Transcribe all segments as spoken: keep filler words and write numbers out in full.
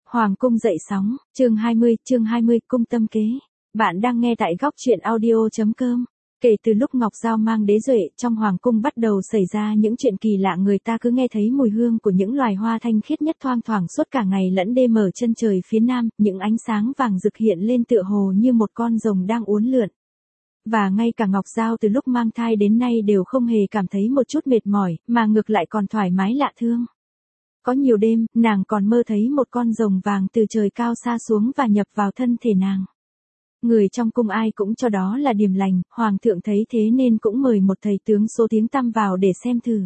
Hoàng cung dậy sóng, chương hai mươi, chương hai mươi, cung tâm kế. Bạn đang nghe tại góc truyện audio chấm com. Kể từ lúc Ngọc Giao mang đế duệ, trong hoàng cung bắt đầu xảy ra những chuyện kỳ lạ, người ta cứ nghe thấy mùi hương của những loài hoa thanh khiết nhất thoang thoảng suốt cả ngày lẫn đêm ở chân trời phía nam, những ánh sáng vàng rực hiện lên tựa hồ như một con rồng đang uốn lượn. Và ngay cả Ngọc Giao từ lúc mang thai đến nay đều không hề cảm thấy một chút mệt mỏi, mà ngược lại còn thoải mái lạ thương. Có nhiều đêm, nàng còn mơ thấy một con rồng vàng từ trời cao xa xuống và nhập vào thân thể nàng. Người trong cung ai cũng cho đó là điềm lành, hoàng thượng thấy thế nên cũng mời một thầy tướng số tiếng tăm vào để xem thử.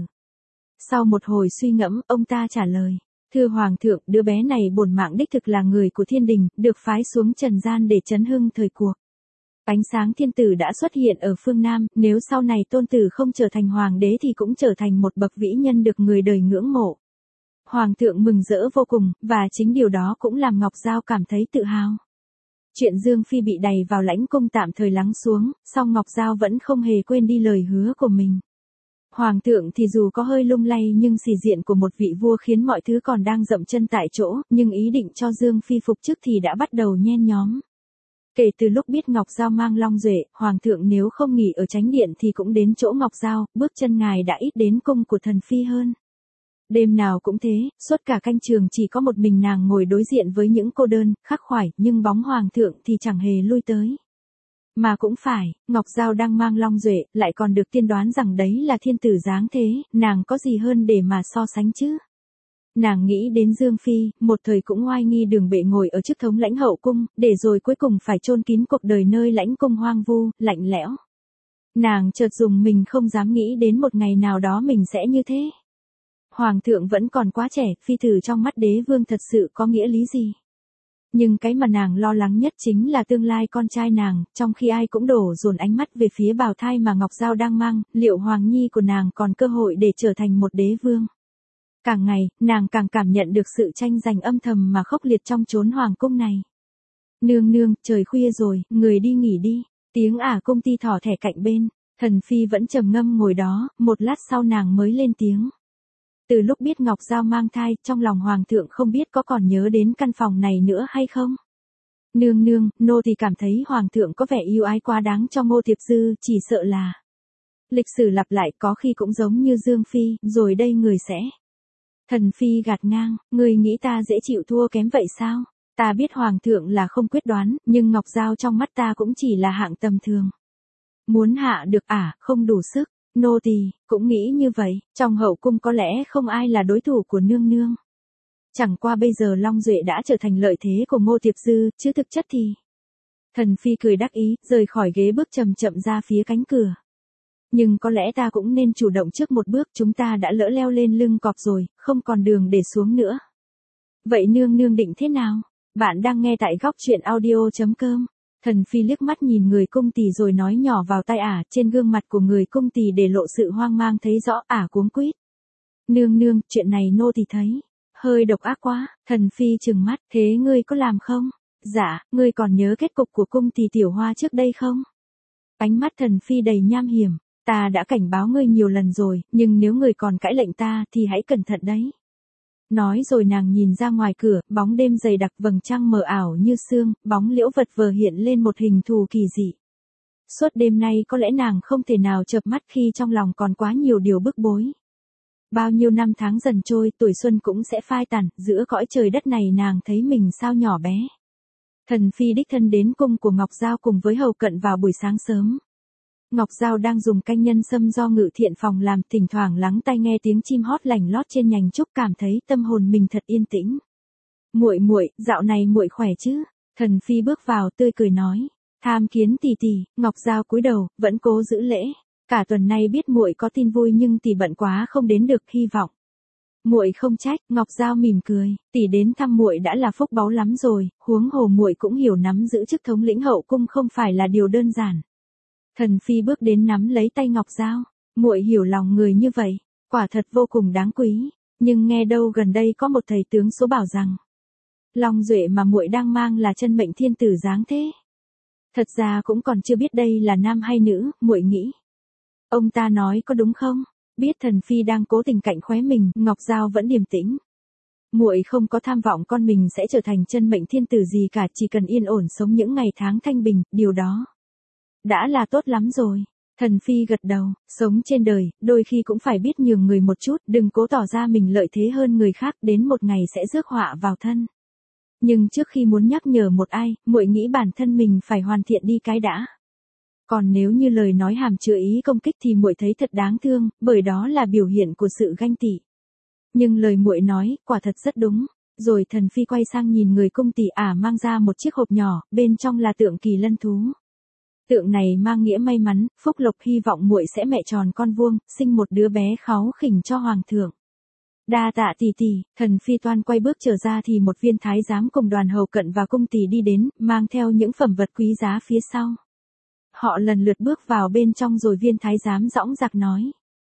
Sau một hồi suy ngẫm, ông ta trả lời: "Thưa hoàng thượng, đứa bé này bổn mạng đích thực là người của thiên đình, được phái xuống trần gian để chấn hưng thời cuộc. Ánh sáng thiên tử đã xuất hiện ở phương Nam, nếu sau này tôn tử không trở thành hoàng đế thì cũng trở thành một bậc vĩ nhân được người đời ngưỡng mộ." Hoàng thượng mừng rỡ vô cùng, và chính điều đó cũng làm Ngọc Giao cảm thấy tự hào. Chuyện Dương Phi bị đày vào lãnh cung tạm thời lắng xuống, song Ngọc Giao vẫn không hề quên đi lời hứa của mình. Hoàng thượng thì dù có hơi lung lay nhưng sĩ diện của một vị vua khiến mọi thứ còn đang dậm chân tại chỗ, nhưng ý định cho Dương Phi phục chức thì đã bắt đầu nhen nhóm. Kể từ lúc biết Ngọc Giao mang long duệ, Hoàng thượng nếu không nghỉ ở chánh điện thì cũng đến chỗ Ngọc Giao, bước chân ngài đã ít đến cung của thần phi hơn. Đêm nào cũng thế, suốt cả canh trường chỉ có một mình nàng ngồi đối diện với những cô đơn, khắc khoải, nhưng bóng hoàng thượng thì chẳng hề lui tới. Mà cũng phải, Ngọc Giao đang mang long duệ, lại còn được tiên đoán rằng đấy là thiên tử giáng thế, nàng có gì hơn để mà so sánh chứ? Nàng nghĩ đến Dương Phi, một thời cũng oai nghi đường bệ ngồi ở chức thống lãnh hậu cung, để rồi cuối cùng phải chôn kín cuộc đời nơi lãnh cung hoang vu, lạnh lẽo. Nàng chợt dùng mình không dám nghĩ đến một ngày nào đó mình sẽ như thế. Hoàng thượng vẫn còn quá trẻ, phi tử trong mắt đế vương thật sự có nghĩa lý gì? Nhưng cái mà nàng lo lắng nhất chính là tương lai con trai nàng, trong khi ai cũng đổ dồn ánh mắt về phía bào thai mà Ngọc Giao đang mang, liệu Hoàng Nhi của nàng còn cơ hội để trở thành một đế vương? Càng ngày, nàng càng cảm nhận được sự tranh giành âm thầm mà khốc liệt trong chốn hoàng cung này. Nương nương, trời khuya rồi, người đi nghỉ đi. Tiếng ả cung ti thỏ thẻ cạnh bên, thần phi vẫn trầm ngâm ngồi đó, một lát sau nàng mới lên tiếng. Từ lúc biết Ngọc Giao mang thai, trong lòng hoàng thượng không biết có còn nhớ đến căn phòng này nữa hay không? Nương nương, nô thì cảm thấy hoàng thượng có vẻ yêu ái quá đáng cho Ngô Thiệp Dư, chỉ sợ là... Lịch sử lặp lại có khi cũng giống như Dương Phi, rồi đây người sẽ... Thần phi gạt ngang, người nghĩ ta dễ chịu thua kém vậy sao? Ta biết hoàng thượng là không quyết đoán, nhưng Ngọc Giao trong mắt ta cũng chỉ là hạng tầm thường. Muốn hạ được ả, không đủ sức. Nô tỳ cũng nghĩ như vậy, trong hậu cung có lẽ không ai là đối thủ của nương nương. Chẳng qua bây giờ long duệ đã trở thành lợi thế của Ngô Thiệp Dư, chứ thực chất thì... Thần phi cười đắc ý, rời khỏi ghế bước chậm chậm ra phía cánh cửa. Nhưng có lẽ ta cũng nên chủ động trước một bước, chúng ta đã lỡ leo lên lưng cọp rồi, không còn đường để xuống nữa. Vậy nương nương định thế nào? Bạn đang nghe tại góc truyện audio chấm com. Thần phi liếc mắt nhìn người cung tỳ rồi nói nhỏ vào tai ả, trên gương mặt của người cung tỳ để lộ sự hoang mang thấy rõ, ả cuống quýt. Nương nương, chuyện này nô tỳ thấy hơi độc ác quá. Thần phi trừng mắt, thế ngươi có làm không? Dạ, ngươi còn nhớ kết cục của cung tỳ Tiểu Hoa trước đây không? Ánh mắt thần phi đầy nham hiểm, ta đã cảnh báo ngươi nhiều lần rồi, nhưng nếu ngươi còn cãi lệnh ta thì hãy cẩn thận đấy. Nói rồi nàng nhìn ra ngoài cửa, bóng đêm dày đặc, vầng trăng mờ ảo như sương, bóng liễu vật vờ hiện lên một hình thù kỳ dị. Suốt đêm nay có lẽ nàng không thể nào chợp mắt khi trong lòng còn quá nhiều điều bức bối. Bao nhiêu năm tháng dần trôi, tuổi xuân cũng sẽ phai tàn, giữa cõi trời đất này nàng thấy mình sao nhỏ bé. Thần phi đích thân đến cung của Ngọc Giao cùng với hầu cận vào buổi sáng sớm. Ngọc Giao đang dùng canh nhân sâm do Ngự Thiện phòng làm, thỉnh thoảng lắng tai nghe tiếng chim hót lành lót trên nhành trúc, cảm thấy tâm hồn mình thật yên tĩnh. Muội muội, dạo này muội khỏe chứ? Thần phi bước vào tươi cười nói. Tham kiến tỷ tỷ. Ngọc Giao cúi đầu, vẫn cố giữ lễ. Cả tuần nay biết muội có tin vui nhưng tỷ bận quá không đến được, hy vọng muội không trách. Ngọc Giao mỉm cười, tỷ đến thăm muội đã là phúc báu lắm rồi, huống hồ muội cũng hiểu nắm giữ chức thống lĩnh hậu cung không phải là điều đơn giản. Thần phi bước đến nắm lấy tay Ngọc Giao, muội hiểu lòng người như vậy, quả thật vô cùng đáng quý, nhưng nghe đâu gần đây có một thầy tướng số bảo rằng long duệ mà muội đang mang là chân mệnh thiên tử giáng thế. Thật ra cũng còn chưa biết đây là nam hay nữ, muội nghĩ ông ta nói có đúng không? Biết thần phi đang cố tình cạnh khóe mình, Ngọc Giao vẫn điềm tĩnh. muội không có tham vọng con mình sẽ trở thành chân mệnh thiên tử gì cả, chỉ cần yên ổn sống những ngày tháng thanh bình, điều đó đã là tốt lắm rồi. Thần Phi gật đầu, sống trên đời, đôi khi cũng phải biết nhường người một chút, đừng cố tỏ ra mình lợi thế hơn người khác, đến một ngày sẽ rước họa vào thân. Nhưng trước khi muốn nhắc nhở một ai, muội nghĩ bản thân mình phải hoàn thiện đi cái đã. Còn nếu như lời nói hàm chứa ý công kích thì muội thấy thật đáng thương, bởi đó là biểu hiện của sự ganh tị. Nhưng lời muội nói, quả thật rất đúng. Rồi Thần Phi quay sang nhìn người cung tỷ ả mang ra một chiếc hộp nhỏ, bên trong là tượng kỳ lân thú. Tượng này mang nghĩa may mắn, phúc lộc, hy vọng muội sẽ mẹ tròn con vuông, sinh một đứa bé kháu khỉnh cho hoàng thượng. Đa tạ tỷ tỷ. Thần Phi toan quay bước trở ra thì một viên thái giám cùng đoàn hầu cận và cung tỷ đi đến, mang theo những phẩm vật quý giá phía sau. Họ lần lượt bước vào bên trong rồi viên thái giám dõng dạc nói.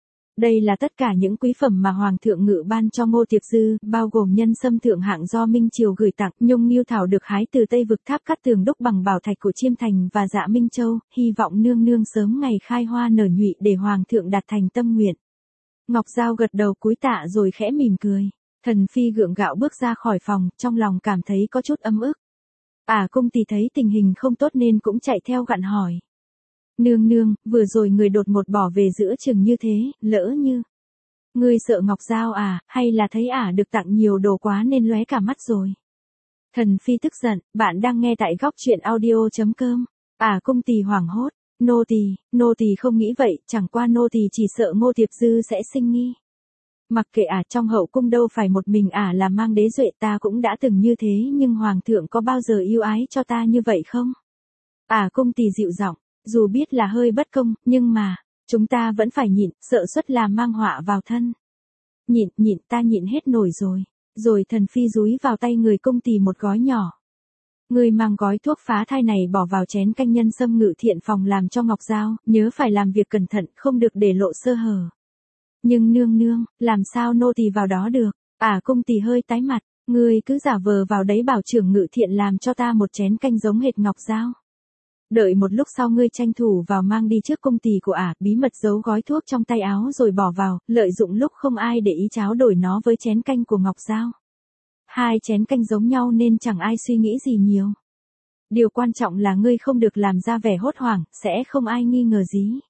Đây là tất cả những quý phẩm mà Hoàng thượng ngự ban cho Ngô Tiệp Dư, bao gồm nhân sâm thượng hạng do Minh Triều gửi tặng, nhung nghiêu thảo được hái từ Tây vực tháp cắt tường đúc bằng bảo thạch của Chiêm Thành và Dạ Minh Châu, hy vọng nương nương sớm ngày khai hoa nở nhụy để Hoàng thượng đạt thành tâm nguyện. Ngọc Giao gật đầu cúi tạ rồi khẽ mỉm cười. Thần Phi gượng gạo bước ra khỏi phòng, trong lòng cảm thấy có chút ấm ức. Ả cung tỷ thấy tình hình không tốt nên cũng chạy theo gặn hỏi. Nương nương, vừa rồi người đột ngột bỏ về giữa chừng như thế, lỡ như. Ngươi sợ Ngọc Giao à, hay là thấy ả được tặng nhiều đồ quá nên lóe cả mắt rồi. Thần Phi tức giận, bạn đang nghe tại góc truyện audio chấm com. Ả cung tỳ hoảng hốt, nô tỳ, nô tỳ không nghĩ vậy, chẳng qua nô tỳ chỉ sợ Ngô Tiệp Dư sẽ sinh nghi. Mặc kệ ả, trong hậu cung đâu phải một mình ả là mang đế duệ, ta cũng đã từng như thế, nhưng hoàng thượng có bao giờ yêu ái cho ta như vậy không? Ả cung tỳ dịu giọng. Dù biết là hơi bất công, nhưng mà, chúng ta vẫn phải nhịn, sợ suất là mang họa vào thân. Nhịn, nhịn, ta nhịn hết nổi rồi. Rồi Thần Phi dúi vào tay người cung tỳ một gói nhỏ. Người mang gói thuốc phá thai này bỏ vào chén canh nhân sâm ngự thiện phòng làm cho Ngọc Giao, nhớ phải làm việc cẩn thận, không được để lộ sơ hở. Nhưng nương nương, làm sao nô tỳ vào đó được? Ả cung tỳ hơi tái mặt, ngươi cứ giả vờ vào đấy bảo trưởng ngự thiện làm cho ta một chén canh giống hệt Ngọc Giao. Đợi một lúc sau ngươi tranh thủ vào mang đi trước cung tỳ của ả, bí mật giấu gói thuốc trong tay áo rồi bỏ vào, lợi dụng lúc không ai để ý tráo đổi nó với chén canh của Ngọc Giao. Hai chén canh giống nhau nên chẳng ai suy nghĩ gì nhiều. Điều quan trọng là ngươi không được làm ra vẻ hốt hoảng, sẽ không ai nghi ngờ gì.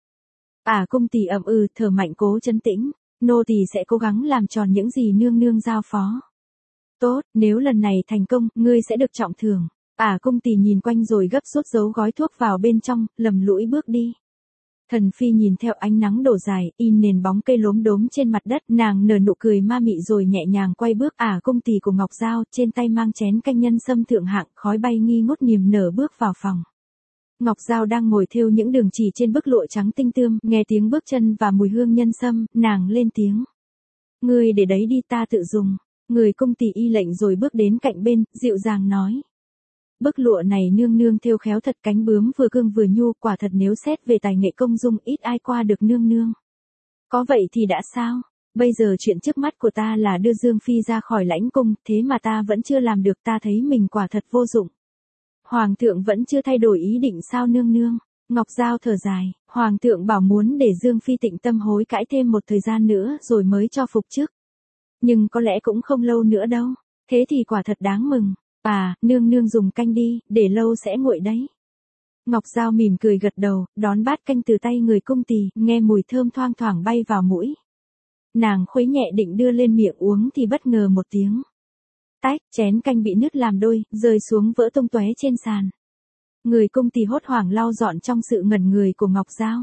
Ả cung tỳ ậm ừ, thở mạnh cố trấn tĩnh, nô tỳ sẽ cố gắng làm tròn những gì nương nương giao phó. Tốt, nếu lần này thành công, ngươi sẽ được trọng thưởng. Ả cung tỳ nhìn quanh rồi gấp rút giấu gói thuốc vào bên trong, lầm lũi bước đi. Thần Phi nhìn theo ánh nắng đổ dài, in nền bóng cây lốm đốm trên mặt đất, nàng nở nụ cười ma mị rồi nhẹ nhàng quay bước. Ả cung tỳ của Ngọc Giao, trên tay mang chén canh nhân sâm thượng hạng, khói bay nghi ngút niềm nở bước vào phòng. Ngọc Giao đang ngồi thêu những đường chỉ trên bức lụa trắng tinh tươm, nghe tiếng bước chân và mùi hương nhân sâm, nàng lên tiếng. Ngươi để đấy đi, ta tự dùng. Người cung tỳ y lệnh rồi bước đến cạnh bên, dịu dàng nói. Bức lụa này nương nương thêu khéo thật, cánh bướm vừa cương vừa nhu, quả thật nếu xét về tài nghệ công dung ít ai qua được nương nương. Có vậy thì đã sao? Bây giờ chuyện trước mắt của ta là đưa Dương Phi ra khỏi lãnh cung, thế mà ta vẫn chưa làm được, ta thấy mình quả thật vô dụng. Hoàng thượng vẫn chưa thay đổi ý định sao nương nương? Ngọc Giao thở dài, Hoàng thượng bảo muốn để Dương Phi tịnh tâm hối cãi thêm một thời gian nữa rồi mới cho phục chức. Nhưng có lẽ cũng không lâu nữa đâu, thế thì quả thật đáng mừng. À, nương nương dùng canh đi, để lâu sẽ nguội đấy. Ngọc Giao mỉm cười gật đầu, đón bát canh từ tay người cung tỳ, nghe mùi thơm thoang thoảng bay vào mũi. Nàng khuấy nhẹ định đưa lên miệng uống thì bất ngờ một tiếng. Tách, chén canh bị nứt làm đôi, rơi xuống vỡ tung tóe trên sàn. Người cung tỳ hốt hoảng lau dọn trong sự ngẩn người của Ngọc Giao.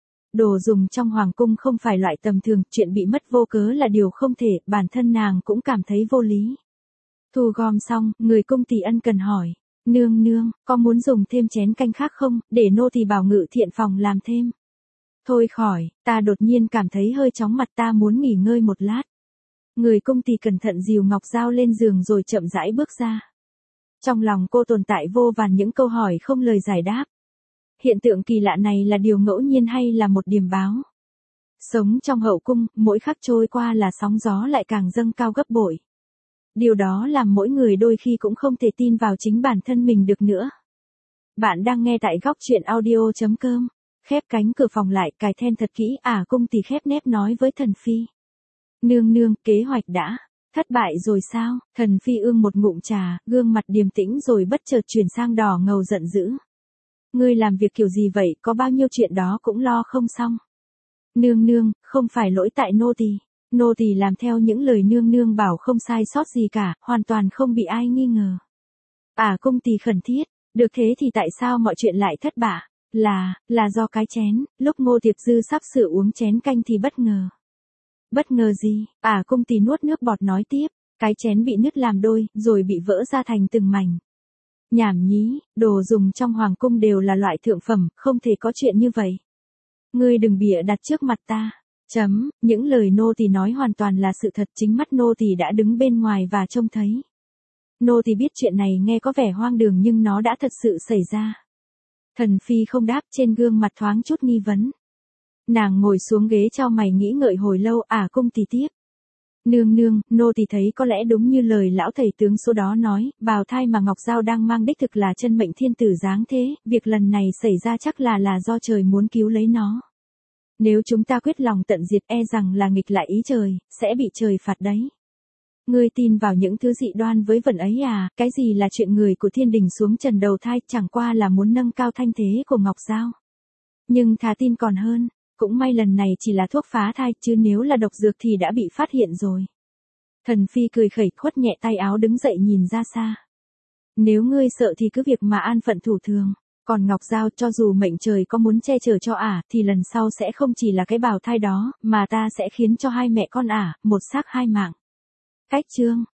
Đồ dùng trong hoàng cung không phải loại tầm thường, chuyện bị mất vô cớ là điều không thể, bản thân nàng cũng cảm thấy vô lý. Thu gom xong, người cung tỳ ân cần hỏi, nương nương, có muốn dùng thêm chén canh khác không, để nô tỳ bảo ngự thiện phòng làm thêm. Thôi khỏi, ta đột nhiên cảm thấy hơi chóng mặt, ta muốn nghỉ ngơi một lát. Người cung tỳ cẩn thận dìu Ngọc Giao lên giường rồi chậm rãi bước ra. Trong lòng cô tồn tại vô vàn những câu hỏi không lời giải đáp. Hiện tượng kỳ lạ này là điều ngẫu nhiên hay là một điềm báo? Sống trong hậu cung, mỗi khắc trôi qua là sóng gió lại càng dâng cao gấp bội. Điều đó làm mỗi người đôi khi cũng không thể tin vào chính bản thân mình được nữa. Bạn đang nghe tại góc truyện audio chấm com. Khép cánh cửa phòng lại, cài then thật kỹ. Ả cung tỳ khép nép nói với Thần Phi. Nương nương, kế hoạch đã Thất bại rồi sao? Thần Phi ương một ngụm trà, gương mặt điềm tĩnh rồi bất chợt chuyển sang đỏ ngầu giận dữ. Ngươi làm việc kiểu gì vậy, có bao nhiêu chuyện đó cũng lo không xong. Nương nương, không phải lỗi tại nô tỳ. Nô tỳ làm theo những lời nương nương bảo không sai sót gì cả, hoàn toàn không bị ai nghi ngờ. À cung tỳ khẩn thiết, được thế thì tại sao mọi chuyện lại thất bại? Là, là do cái chén, lúc Ngô Tiệp Dư sắp sửa uống chén canh thì bất ngờ. Bất ngờ gì? À cung tỳ nuốt nước bọt nói tiếp, cái chén bị nứt làm đôi, rồi bị vỡ ra thành từng mảnh. Nhảm nhí, đồ dùng trong hoàng cung đều là loại thượng phẩm, không thể có chuyện như vậy. Ngươi đừng bịa đặt trước mặt ta. Chấm, những lời nô tỳ nói hoàn toàn là sự thật, chính mắt nô tỳ đã đứng bên ngoài và trông thấy. Nô tỳ biết chuyện này nghe có vẻ hoang đường nhưng nó đã thật sự xảy ra. Thần Phi không đáp, trên gương mặt thoáng chút nghi vấn. Nàng ngồi xuống ghế chau mày nghĩ ngợi hồi lâu, à cung tỳ tiếp. Nương nương, nô tỳ thấy có lẽ đúng như lời lão thầy tướng số đó nói, bào thai mà Ngọc Giao đang mang đích thực là chân mệnh thiên tử giáng thế, việc lần này xảy ra chắc là là do trời muốn cứu lấy nó. Nếu chúng ta quyết lòng tận diệt e rằng là nghịch lại ý trời, sẽ bị trời phạt đấy. Ngươi tin vào những thứ dị đoan với vần ấy à, cái gì là chuyện người của thiên đình xuống trần đầu thai, chẳng qua là muốn nâng cao thanh thế của Ngọc Giao. Nhưng thà tin còn hơn, cũng may lần này chỉ là thuốc phá thai, chứ nếu là độc dược thì đã bị phát hiện rồi. Thần Phi cười khẩy khuất nhẹ tay áo đứng dậy nhìn ra xa. Nếu ngươi sợ thì cứ việc mà an phận thủ thường. Còn Ngọc Giao cho dù mệnh trời có muốn che chở cho ả, thì lần sau sẽ không chỉ là cái bào thai đó, mà ta sẽ khiến cho hai mẹ con ả, một xác hai mạng. Cách chương.